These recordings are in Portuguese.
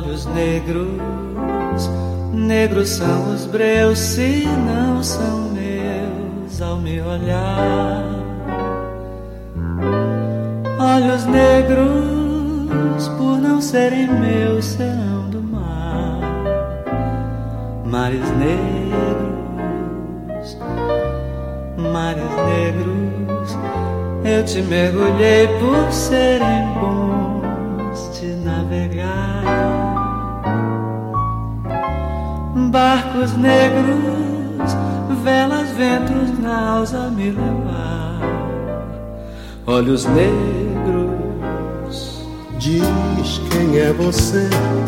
Olhos negros, negros são os breus, se não são meus ao me olhar. Olhos negros, por não serem meus, serão do mar. Mares negros, mares negros, eu te mergulhei por serem bons de navegar. Barcos negros, velas, ventos, naus a me levar. Olhos negros, diz quem é você.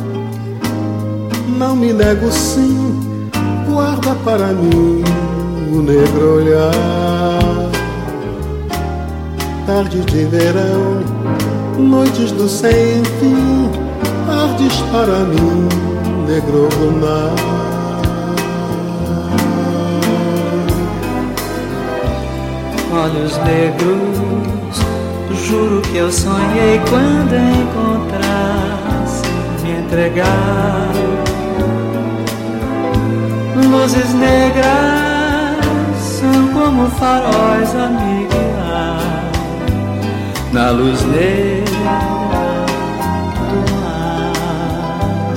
Não me nego sim, guarda para mim o negro olhar. Tarde de verão, noites do sem fim, tardes para mim, negro lunar. Olhos negros, juro que eu sonhei quando encontrasse me entregar. Luzes negras são como faróis a me guiar na luz negra do mar.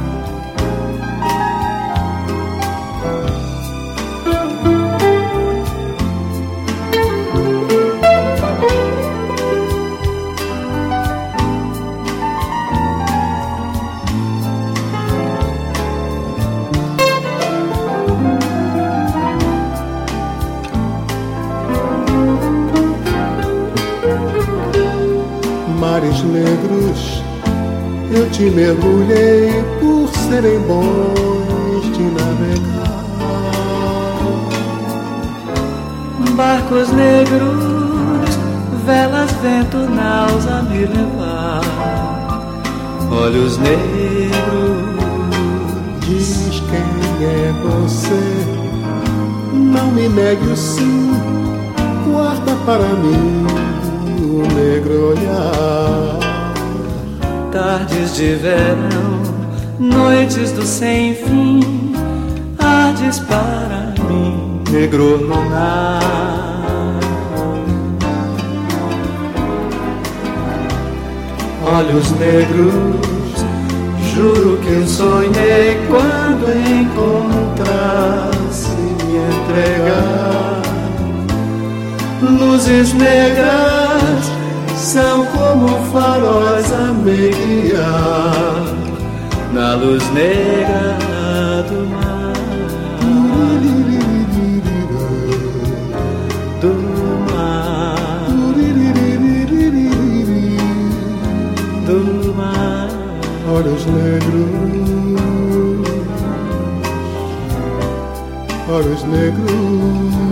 Mares negros, eu te mergulhei por serem bons de navegar. Barcos negros, velas, vento, naus a me levar. Olhos negros, diz quem é você. Não me negue o sim, guarda para mim o negro olhar. Tardes de verão, noites do sem fim, tardes para mim, negro lunar. Olhos negros, juro que eu sonhei quando encontrasse me entregar. Luzes negras são como faróis a me guiar na luz negra do mar. Do mar, do mar. Olhos negros, olhos negros.